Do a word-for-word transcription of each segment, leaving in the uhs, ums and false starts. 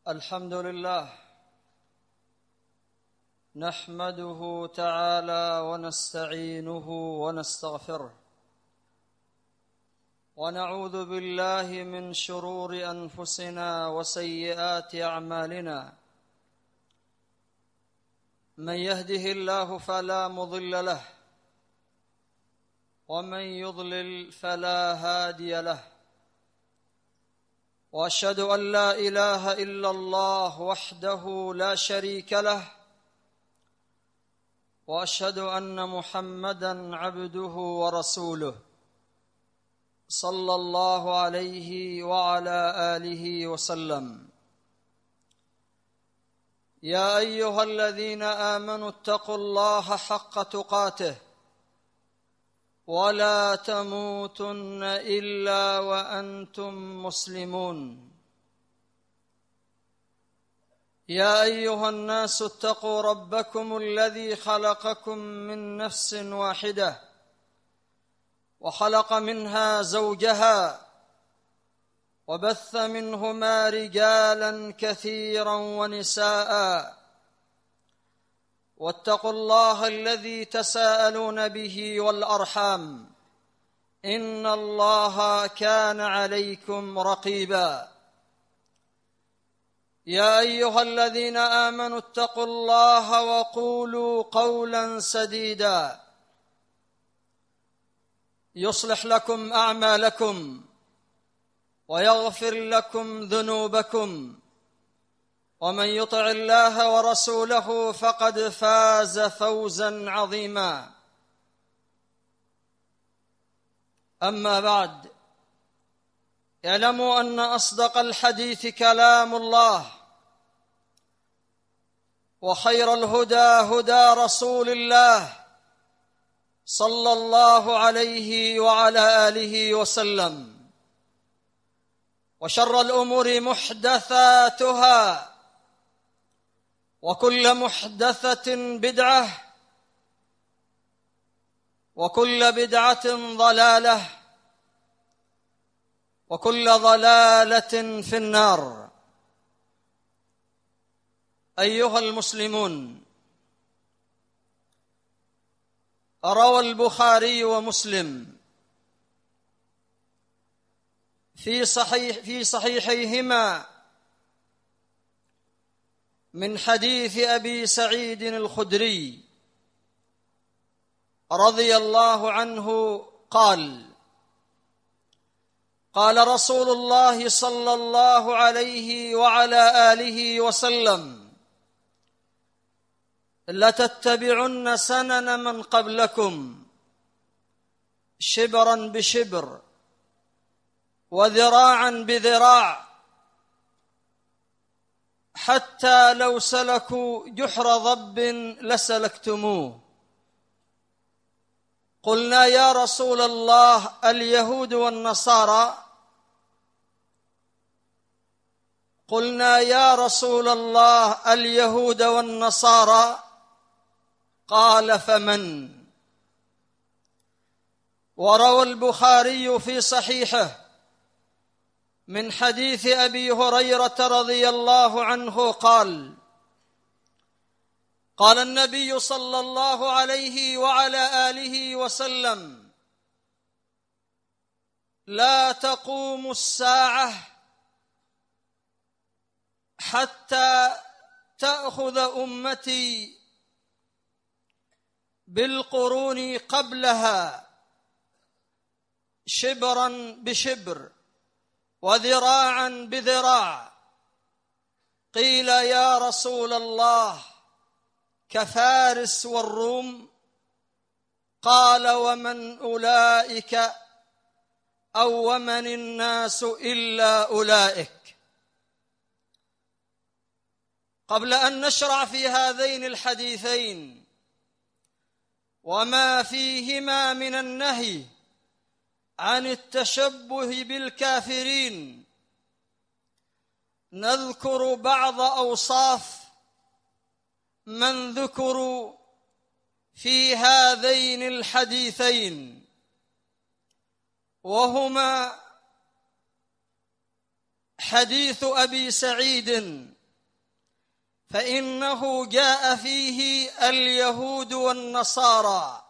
الحمد لله نحمده تعالى ونستعينه ونستغفره ونعوذ بالله من شرور أنفسنا وسيئات أعمالنا. من يهده الله فلا مضل له ومن يضلل فلا هادي له، واشهد ان لا اله الا الله وحده لا شريك له، واشهد ان محمدا عبده ورسوله صلى الله عليه وعلى اله وسلم. يا ايها الذين امنوا اتقوا الله حق تقاته ولا تموتن إلا وأنتم مسلمون. يا أيها الناس اتقوا ربكم الذي خلقكم من نفس واحدة وخلق منها زوجها وبث منهما رجالا كثيرا ونساء، واتقوا الله الذي تساءلون به والأرحام إن الله كان عليكم رقيبا. يا أيها الذين آمنوا اتقوا الله وقولوا قولا سديدا يصلح لكم أعمالكم ويغفر لكم ذنوبكم، ومن يطع الله ورسوله فقد فاز فوزا عظيما. أما بعد، اعلموا أن أصدق الحديث كلام الله، وخير الهدى هدى رسول الله صلى الله عليه وعلى آله وسلم، وشر الأمور محدثاتها، وكل محدثة بدعة، وكل بدعة ضلالة، وكل ضلالة في النار. أيها المسلمون، روى البخاري ومسلم في صحيح في صحيحيهما من حديث أبي سعيد الخدري رضي الله عنه قال: قال رسول الله صلى الله عليه وعلى آله وسلم: لتتبعن سنن من قبلكم شبرا بشبر وذراعا بذراع، حتى لو سلكوا جحر ضب لسلكتموه. قلنا يا رسول الله اليهود والنصارى؟ قلنا يا رسول الله اليهود والنصارى؟ قال: فمن؟ وروى البخاري في صحيحه من حديث أبي هريرة رضي الله عنه قال: قال النبي صلى الله عليه وعلى آله وسلم: لا تقوم الساعة حتى تأخذ أمتي بالقرون قبلها شبرا بشبر وذراعا بذراع. قيل يا رسول الله كفارس والروم؟ قال: ومن أولئك؟ أو ومن الناس إلا أولئك. قبل أن نشرع في هذين الحديثين وما فيهما من النهي عن التشبه بالكافرين، نذكر بعض أوصاف من ذكروا في هذين الحديثين، وهما حديث أبي سعيد فإنه جاء فيه اليهود والنصارى.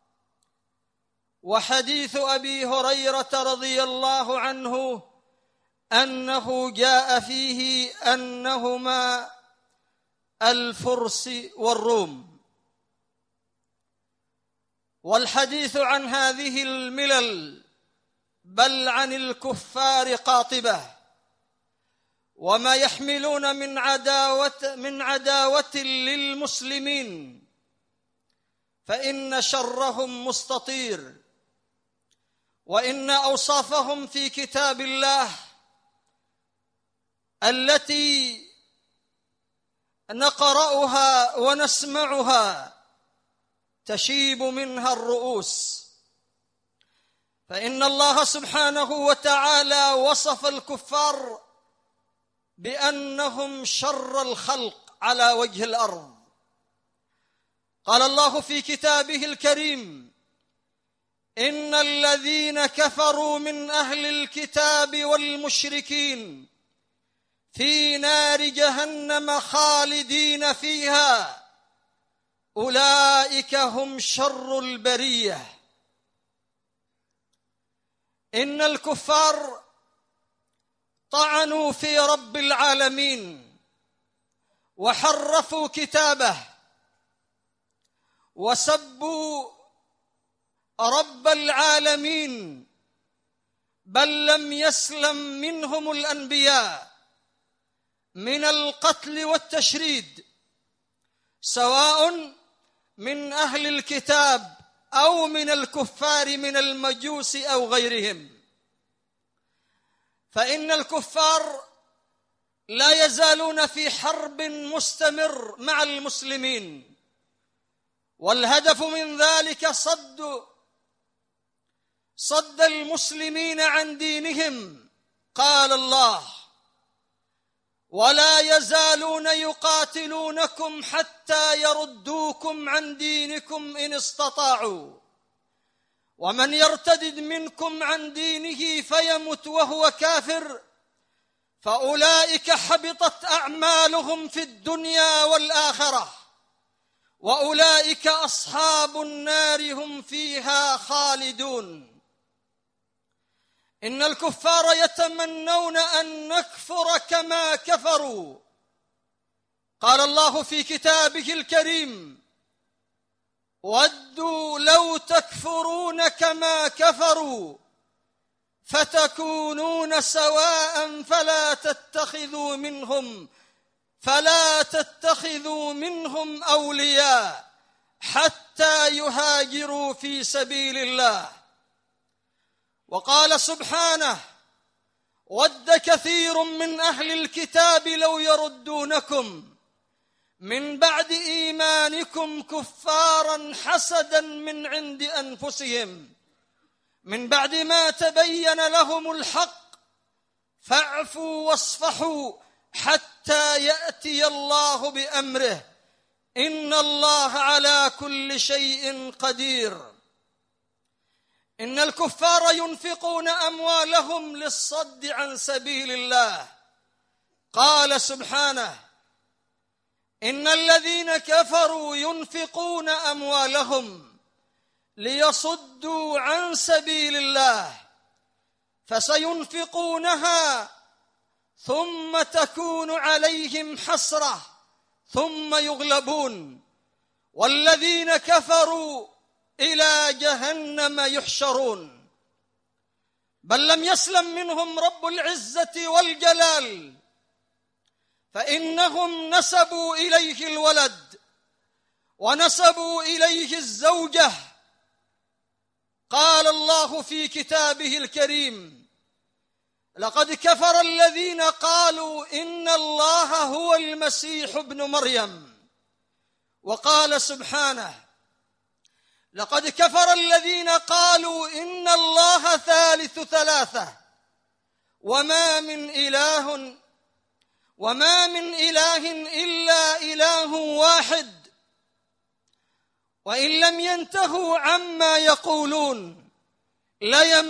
وحديث أبي هريرة رضي الله عنه أنه جاء فيه أنهما الفرس والروم. والحديث عن هذه الملل بل عن الكفار قاطبة، وما يحملون من عداوة من عداوة للمسلمين، فإن شرهم مستطير، وإن أوصافهم في كتاب الله التي نقرأها ونسمعها تشيب منها الرؤوس. فإن الله سبحانه وتعالى وصف الكفار بأنهم شر الخلق على وجه الأرض. قال الله في كتابه الكريم: إن الذين كفروا من أهل الكتاب والمشركين في نار جهنم خالدين فيها أولئك هم شر البرية. إن الكفار طعنوا في رب العالمين وحرفوا كتابه وسبوا رب العالمين، بل لم يسلم منهم الأنبياء من القتل والتشريد، سواء من أهل الكتاب أو من الكفار من المجوس أو غيرهم. فإن الكفار لا يزالون في حرب مستمر مع المسلمين، والهدف من ذلك صد صد المسلمين عن دينهم. قال الله: ولا يزالون يقاتلونكم حتى يردوكم عن دينكم إن استطاعوا، ومن يرتد منكم عن دينه فيمت وهو كافر فأولئك حبطت أعمالهم في الدنيا والآخرة وأولئك أصحاب النار هم فيها خالدون. إن الكفار يتمنون أن نكفر كما كفروا. قال الله في كتابه الكريم: ودوا لو تكفرون كما كفروا فتكونون سواء فلا تتخذوا منهم فلا تتخذوا منهم أولياء حتى يهاجروا في سبيل الله. وقال سبحانه: ود كثير من أهل الكتاب لو يردونكم من بعد إيمانكم كفارا حسدا من عند أنفسهم من بعد ما تبين لهم الحق فاعفوا واصفحوا حتى يأتي الله بأمره إن الله على كل شيء قدير. إن الكفار ينفقون أموالهم للصد عن سبيل الله. قال سبحانه: إن الذين كفروا ينفقون أموالهم ليصدوا عن سبيل الله فسينفقونها ثم تكون عليهم حسرة ثم يغلبون والذين كفروا إلى جهنم يحشرون. بل لم يسلم منهم رب العزة والجلال، فإنهم نسبوا إليه الولد ونسبوا إليه الزوجة. قال الله في كتابه الكريم: لقد كفر الذين قالوا إن الله هو المسيح ابن مريم. وقال سبحانه: لقد كفر الذين قالوا إن الله ثالث ثلاثة وما من إله وما من إله إلا إله واحد وإن لم ينتهوا عما يقولون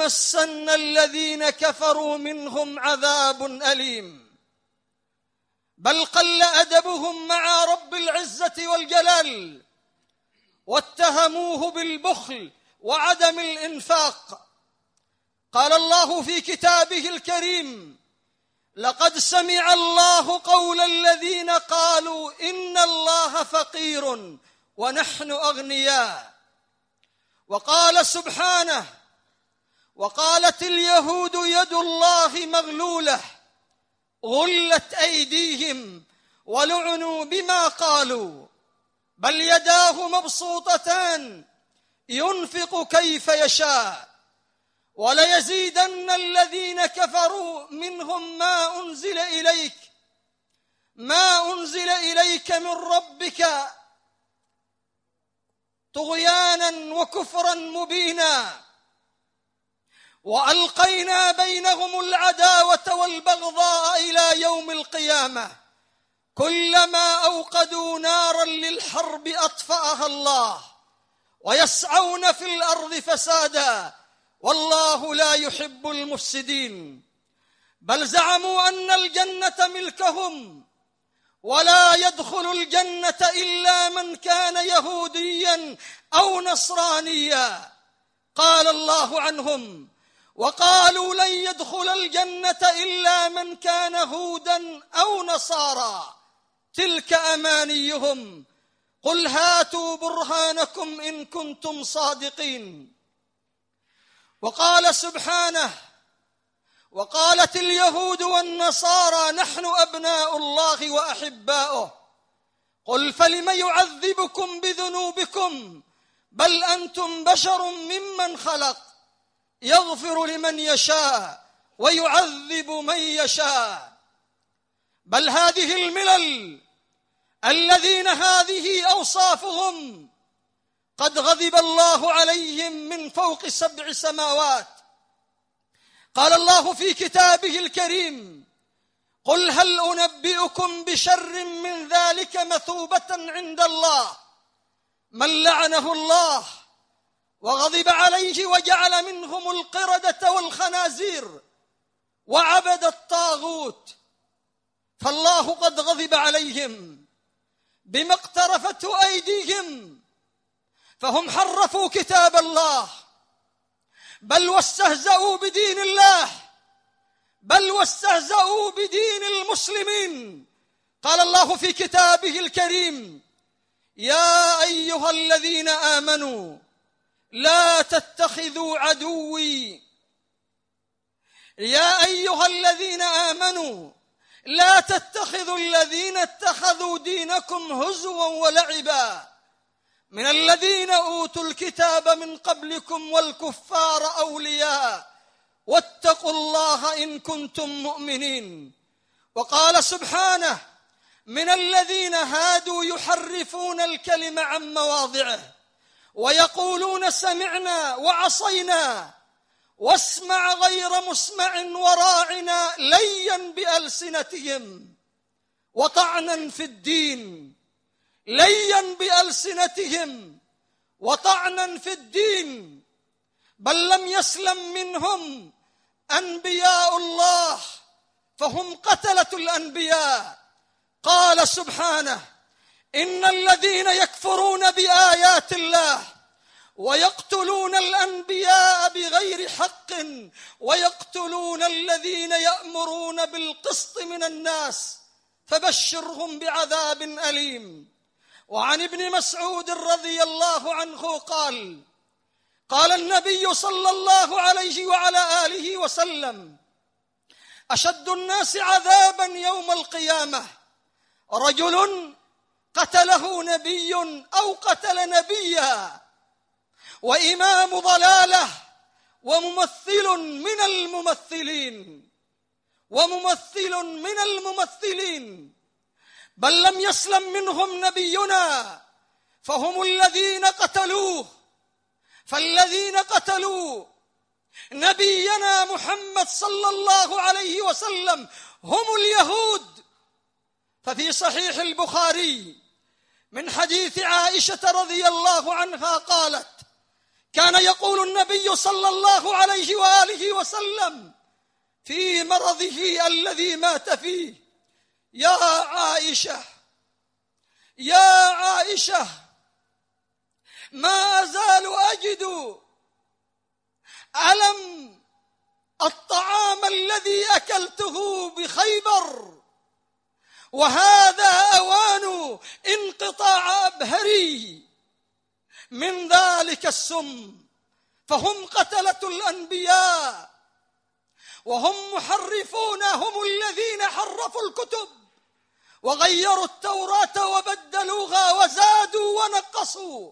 ليمسن الذين كفروا منهم عذاب أليم. بل قل أدبهم مع رب العزة والجلال، واتهموه بالبخل وعدم الإنفاق. قال الله في كتابه الكريم: لقد سمع الله قول الذين قالوا إن الله فقير ونحن أغنياء. وقال سبحانه: وقالت اليهود يد الله مغلولة غلت أيديهم ولعنوا بما قالوا بل يداه مبسوطتان ينفق كيف يشاء وليزيدن الذين كفروا منهم ما أنزل إليك ما أنزل إليك من ربك طغيانا وكفرا مبينا وألقينا بينهم العداوة والبغضاء إلى يوم القيامة كلما أوقدوا نارا للحرب أطفأها الله ويسعون في الأرض فسادا والله لا يحب المفسدين. بل زعموا أن الجنة ملكهم ولا يدخل الجنة إلا من كان يهوديا أو نصرانيا. قال الله عنهم: وقالوا لن يدخل الجنة إلا من كان هودا أو نصارى تلك أمانيهم قل هاتوا برهانكم إن كنتم صادقين. وقال سبحانه: وقالت اليهود والنصارى نحن أبناء الله وأحباؤه قل فلم يعذبكم بذنوبكم بل أنتم بشر ممن خلق يغفر لمن يشاء ويعذب من يشاء. بل هذه الملل الذين هذه أوصافهم قد غضب الله عليهم من فوق سبع سماوات. قال الله في كتابه الكريم: قل هل أنبئكم بشر من ذلك مثوبة عند الله من لعنه الله وغضب عليه وجعل منهم القردة والخنازير وعبد الطاغوت. فالله قد غضب عليهم بما اقترفته أيديهم، فهم حرفوا كتاب الله بل واستهزأوا بدين الله بل واستهزأوا بدين المسلمين. قال الله في كتابه الكريم: يا أيها الذين آمنوا لا تتخذوا عدوي يا أيها الذين آمنوا لا تتخذوا الذين اتخذوا دينكم هزوا ولعبا من الذين أوتوا الكتاب من قبلكم والكفار أولياء واتقوا الله إن كنتم مؤمنين. وقال سبحانه: من الذين هادوا يحرفون الكلم عن مواضعه ويقولون سمعنا وعصينا واسمع غير مسمع وراعنا ليا بألسنتهم وطعنا في الدين ليا بألسنتهم وطعنا في الدين بل لم يسلم منهم أنبياء الله فهم قتلة الأنبياء. قال سبحانه: إن الذين يكفرون بآيات الله ويقتلون الأنبياء بغير حق ويقتلون الذين يأمرون بالقسط من الناس فبشرهم بعذاب أليم. وعن ابن مسعود رضي الله عنه قال: قال النبي صلى الله عليه وعلى آله وسلم: أشد الناس عذابا يوم القيامة رجل قتله نبي أو قتل نبيا وإمام ضلالة وممثل من الممثلين وممثل من الممثلين بل لم يسلم منهم نبينا فهم الذين قتلوه. فالذين قتلوا نبينا محمد صلى الله عليه وسلم هم اليهود. ففي صحيح البخاري من حديث عائشة رضي الله عنها قالت: كان يقول النبي صلى الله عليه وآله وسلم في مرضه الذي مات فيه: يا عائشة يا عائشة ما أزال أجد ألم الطعام الذي أكلته بخيبر، وهذا أوان انقطاع أبهري من ذلك السم، فهم قتلة الأنبياء وهم محرفون، هم الذين حرفوا الكتب وغيروا التوراة وبدلوها وزادوا ونقصوا.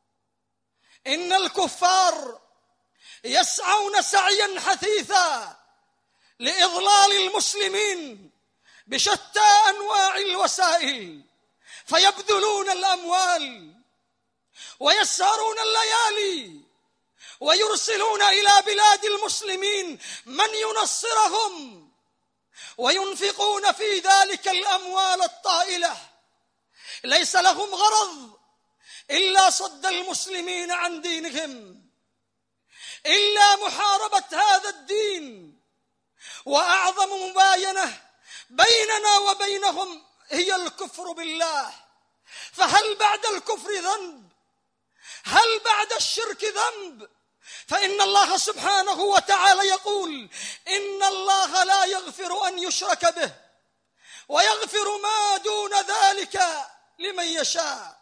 إن الكفار يسعون سعيا حثيثا لإضلال المسلمين بشتى أنواع الوسائل، فيبذلون الأموال ويسهرون الليالي ويرسلون إلى بلاد المسلمين من ينصرهم، وينفقون في ذلك الأموال الطائلة. ليس لهم غرض إلا صد المسلمين عن دينهم، إلا محاربة هذا الدين. وأعظم مباينة بيننا وبينهم هي الكفر بالله. فهل بعد الكفر ذنب؟ هل بعد الشرك ذنب؟ فإن الله سبحانه وتعالى يقول: إن الله لا يغفر أن يشرك به ويغفر ما دون ذلك لمن يشاء.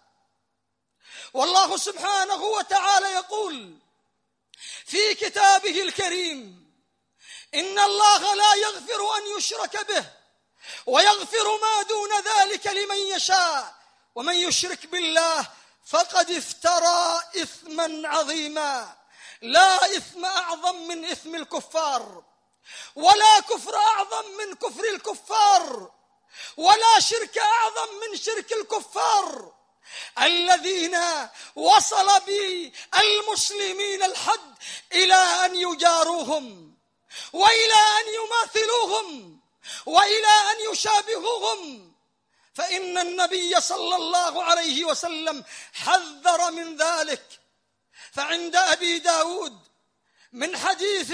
والله سبحانه وتعالى يقول في كتابه الكريم: إن الله لا يغفر أن يشرك به ويغفر ما دون ذلك لمن يشاء، ومن يشرك بالله فقد افترى إثما عظيما. لا إثم أعظم من إثم الكفار، ولا كفر أعظم من كفر الكفار، ولا شرك أعظم من شرك الكفار الذين وصل بالمسلمين الحد إلى أن يجاروهم، وإلى أن يماثلوهم، وإلى أن يشابهوهم. فإن النبي صلى الله عليه وسلم حذر من ذلك. فعند أبي داود من حديث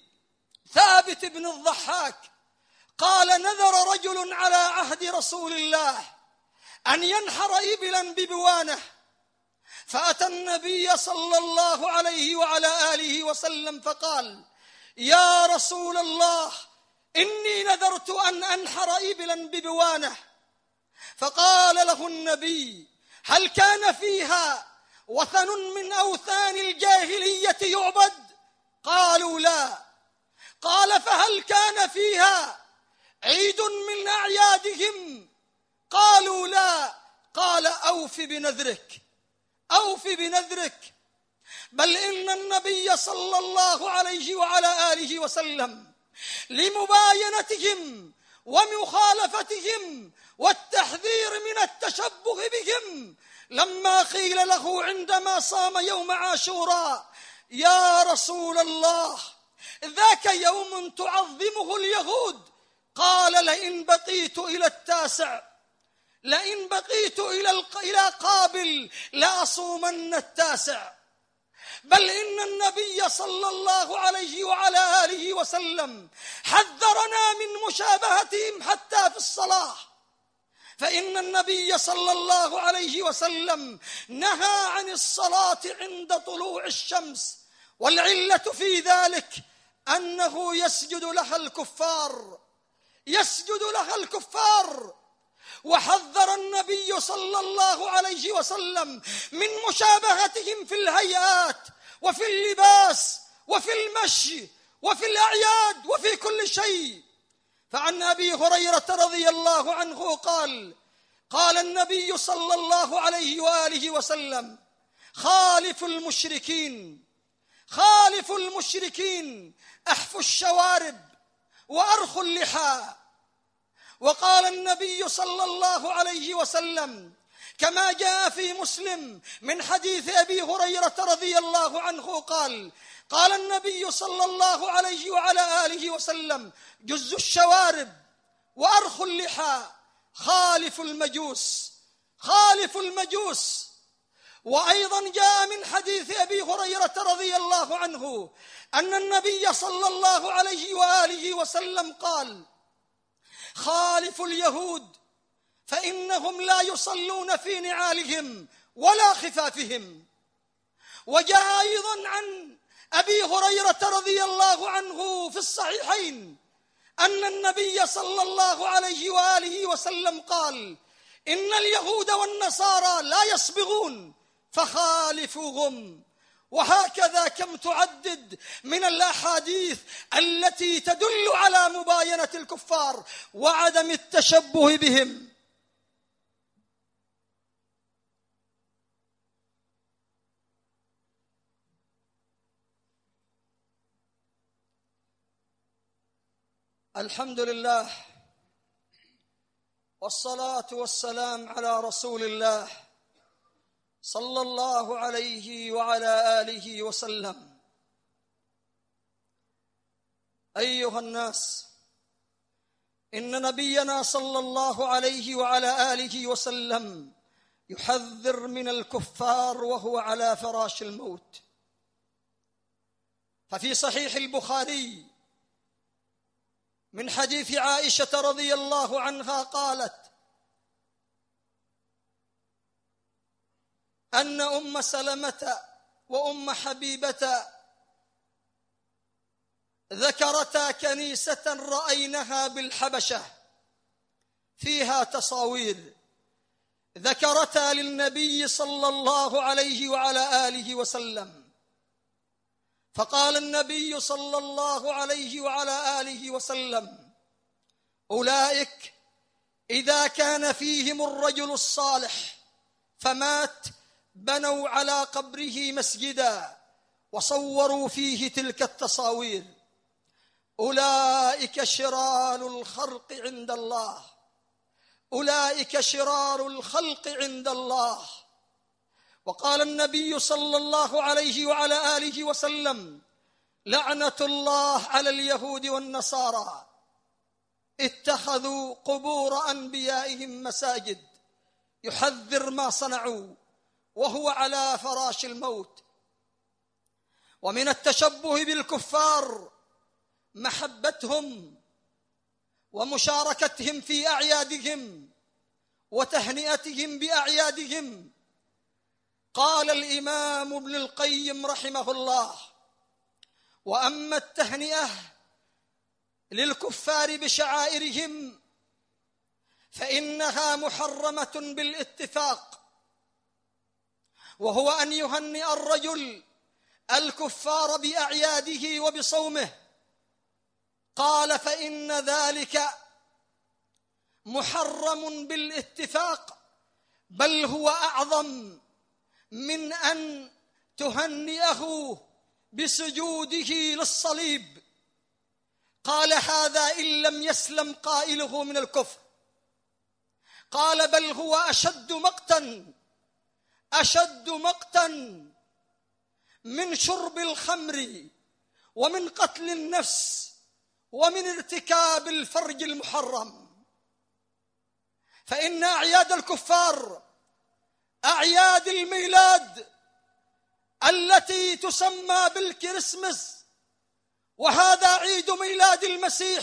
ثابت بن الضحاك قال: نذر رجل على عهد رسول الله أن ينحر إبلا ببوانه، فأتى النبي صلى الله عليه وعلى آله وسلم فقال: يا رسول الله، إني نذرت أن أنحر إبلا ببوانه. فقال له النبي: هل كان فيها وثن من أوثان الجاهلية يعبد؟ قالوا: لا. قال: فهل كان فيها عيد من أعيادهم؟ قالوا: لا. قال: أوف بنذرك، أوف بنذرك. بل إن النبي صلى الله عليه وعلى آله وسلم لمباينتهم ومخالفتهم والتحذير من التشبه بهم لما قيل له عندما صام يوم عاشوراء: يا رسول الله، ذاك يوم تعظمه اليهود. قال: لئن بقيت إلى التاسع، لئن بقيت إلى قابل لأصومن التاسع. بل إن النبي صلى الله عليه وعلى آله وسلم حذرنا من مشابهتهم حتى في الصلاة، فإن النبي صلى الله عليه وسلم نهى عن الصلاة عند طلوع الشمس، والعلة في ذلك أنه يسجد لها الكفار، يسجد لها الكفار. وحذر النبي صلى الله عليه وسلم من مشابهتهم في الهيئات وفي اللباس وفي المشي وفي الأعياد وفي كل شيء. فعن أبي هريرة رضي الله عنه قال: قال النبي صلى الله عليه وآله وسلم: خالفوا المشركين، خالفوا المشركين، أحفوا الشوارب وأرخوا اللحى. وقال النبي صلى الله عليه وسلم كما جاء في مسلم من حديث أبي هريرة رضي الله عنه قال: قال النبي صلى الله عليه وعلى آله وسلم: جزوا الشوارب وأرخوا اللحى، خالفوا المجوس، خالفوا المجوس. وأيضا جاء من حديث أبي هريرة رضي الله عنه أن النبي صلى الله عليه وآله وسلم قال: خالفوا اليهود فإنهم لا يصلون في نعالهم ولا خفافهم. وجاء أيضا عن أبي هريرة رضي الله عنه في الصحيحين أن النبي صلى الله عليه وآله وسلم قال: إن اليهود والنصارى لا يصبغون فخالفوهم. وهكذا كم تعدد من الأحاديث التي تدل على مباينة الكفار وعدم التشبه بهم. الحمد لله والصلاة والسلام على رسول الله صلى الله عليه وعلى آله وسلم. أيها الناس، إن نبينا صلى الله عليه وعلى آله وسلم يحذر من الكفار وهو على فراش الموت. ففي صحيح البخاري من حديث عائشة رضي الله عنها قالت أن أم سلمة وأم حبيبة ذكرتا كنيسة رأيناها بالحبشة فيها تصاوير، ذكرتا للنبي صلى الله عليه وعلى آله وسلم، فقال النبي صلى الله عليه وعلى آله وسلم: أولئك إذا كان فيهم الرجل الصالح فمات بنوا على قبره مسجدا وصوروا فيه تلك التصاوير، أولئك شرار الخلق عند الله، أولئك شرار الخلق عند الله. وقال النبي صلى الله عليه وعلى آله وسلم: لعنة الله على اليهود والنصارى اتخذوا قبور أنبيائهم مساجد. يحذر ما صنعوا وهو على فراش الموت. ومن التشبه بالكفار محبتهم ومشاركتهم في أعيادهم وتهنئتهم بأعيادهم. قال الإمام ابن القيم رحمه الله: وأما التهنئة للكفار بشعائرهم فإنها محرمة بالاتفاق، وهو أن يهنئ الرجل الكفار بأعياده وبصومه. قال: فإن ذلك محرم بالاتفاق، بل هو أعظم من أن تهنئه بسجوده للصليب. قال: هذا إن لم يسلم قائله من الكفر. قال: بل هو أشد مقتا أشد مقتا من شرب الخمر ومن قتل النفس ومن ارتكاب الفرج المحرم. فإن أعياد الكفار أعياد الميلاد التي تسمى بالكريسماس، وهذا عيد ميلاد المسيح،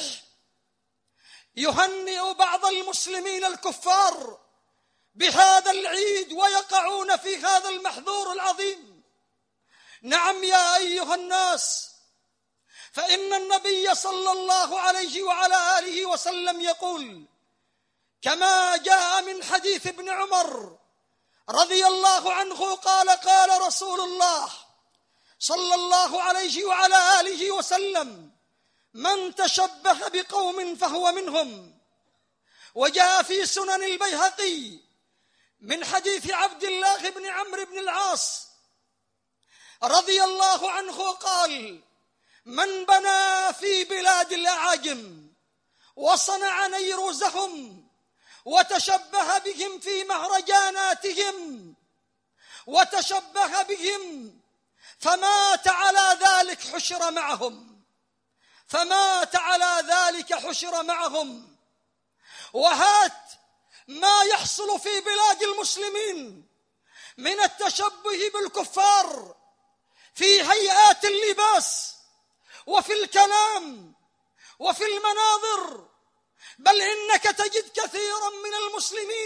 يهنئ بعض المسلمين الكفار بهذا العيد ويقعون في هذا المحذور العظيم. نعم يا أيها الناس، فإن النبي صلى الله عليه وعلى آله وسلم يقول كما جاء من حديث ابن عمر رضي الله عنه قال: قال رسول الله صلى الله عليه وعلى آله وسلم: من تشبه بقوم فهو منهم. وجاء في سنن البيهقي من حديث عبد الله بن عمرو بن العاص رضي الله عنه قال: من بنى في بلاد الأعاجم وصنع نيروزهم وتشبه بهم في مهرجاناتهم وتشبه بهم فمات على ذلك حشر معهم فمات على ذلك حشر معهم. وهات ما يحصل في بلاد المسلمين من التشبه بالكفار في هيئات اللباس وفي الكلام وفي المناظر، بل إنك تجد كثيرا من المسلمين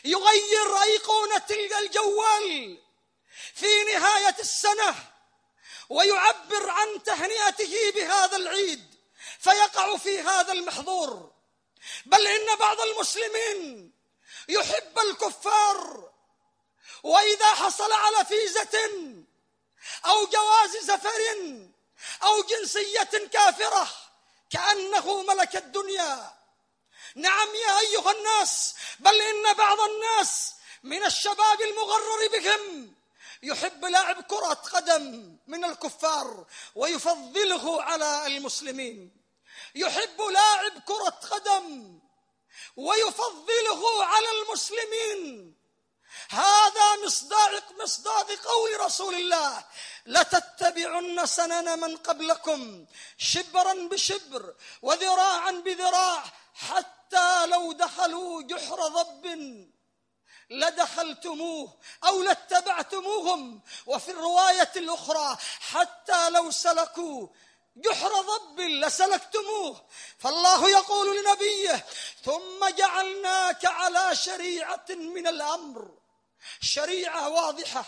يغير أيقونة الجوال في نهاية السنة ويعبر عن تهنئته بهذا العيد فيقع في هذا المحظور. بل إن بعض المسلمين يحب الكفار، وإذا حصل على فيزة أو جواز سفر أو جنسية كافرة كأنه ملك الدنيا. نعم يا أيها الناس، بل إن بعض الناس من الشباب المغرر بهم يحب لاعب كرة قدم من الكفار ويفضله على المسلمين، يحب لاعب كرة قدم ويفضله على المسلمين. هذا مصداق مصداق قول رسول الله: لتتبعن سنن من قبلكم شبرا بشبر وذراعا بذراع حتى لو دخلوا جحر ضب لدخلتموه أو لاتبعتموهم. وفي الرواية الأخرى: حتى لو سلكوا جحر ضب لسلكتموه. فالله يقول لنبيه: ثم جعلناك على شريعة من الأمر، شريعة واضحة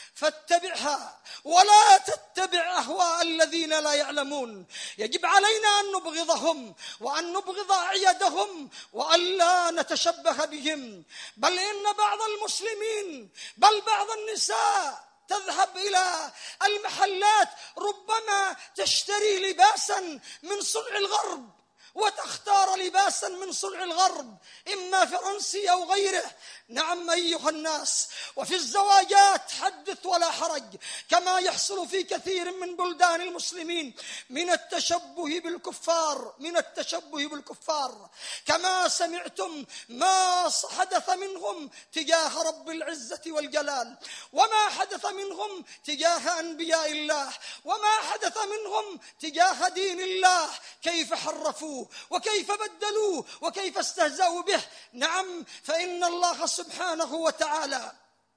فاتبعها ولا تتبع أهواء الذين لا يعلمون. يجب علينا أن نبغضهم وأن نبغض أعيادهم وأن لا نتشبه بهم. بل إن بعض المسلمين بل بعض النساء تذهب إلى المحلات ربما تشتري لباسا من صنع الغرب وتختار لباسا من صنع الغرب إما فرنسي أو غيره. نعم أيها الناس، وفي الزواجات حدث ولا حرج، كما يحصل في كثير من بلدان المسلمين من التشبه بالكفار من التشبه بالكفار كما سمعتم ما حدث منهم تجاه رب العزة والجلال، وما حدث منهم تجاه أنبياء الله، وما حدث منهم تجاه دين الله، كيف حرفوه وكيف بدلوه وكيف استهزأوا به. نعم، فإن الله سبحانه وتعالى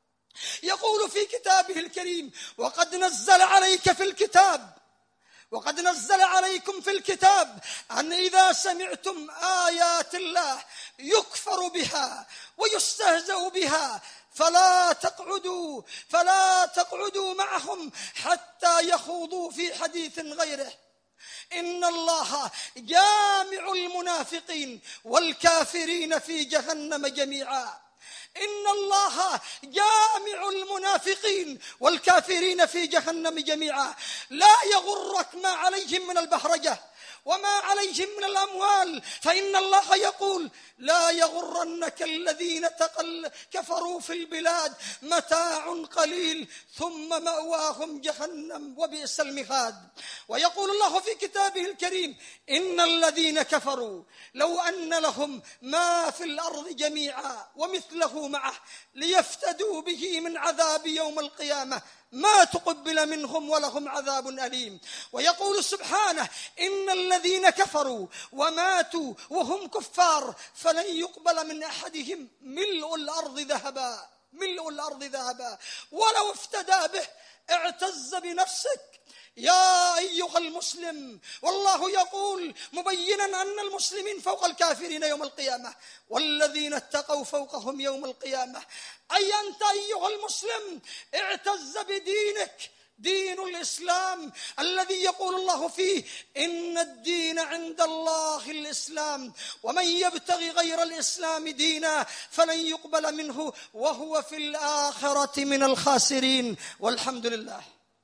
يقول في كتابه الكريم: وقد نزل عليك في الكتاب وقد نزل عليكم في الكتاب أن إذا سمعتم آيات الله يكفر بها ويستهزأ بها فلا تقعدوا فلا تقعدوا معهم حتى يخوضوا في حديث غيره. إن الله جامع المنافقين والكافرين في جهنم جميعا. إن الله جامع المنافقين والكافرين في جهنم جميعا. لا يغرك ما عليهم من البهرجة وما عليهم من الأموال، فإن الله يقول: لا يغرنك الذين تقل كفروا في البلاد متاع قليل ثم مأواهم جهنم وبئس المهاد. ويقول الله في كتابه الكريم: إن الذين كفروا لو أن لهم ما في الأرض جميعا ومثله معه ليفتدوا به من عذاب يوم القيامة ما تقبل منهم ولهم عذاب أليم. ويقول سبحانه: إن الذين كفروا وماتوا وهم كفار فلن يقبل من أحدهم ملء الأرض ذهبا ملء الأرض ذهبا ولو افتدى به. اعتز بنفسك يا أيها المسلم، والله يقول مبينا أن المسلمين فوق الكافرين يوم القيامة والذين اتقوا فوقهم يوم القيامة. أي أنت أيها المسلم اعتز بدينك، دين الإسلام الذي يقول الله فيه: إن الدين عند الله الإسلام ومن يبتغي غير الإسلام دينا فلن يقبل منه وهو في الآخرة من الخاسرين. والحمد لله.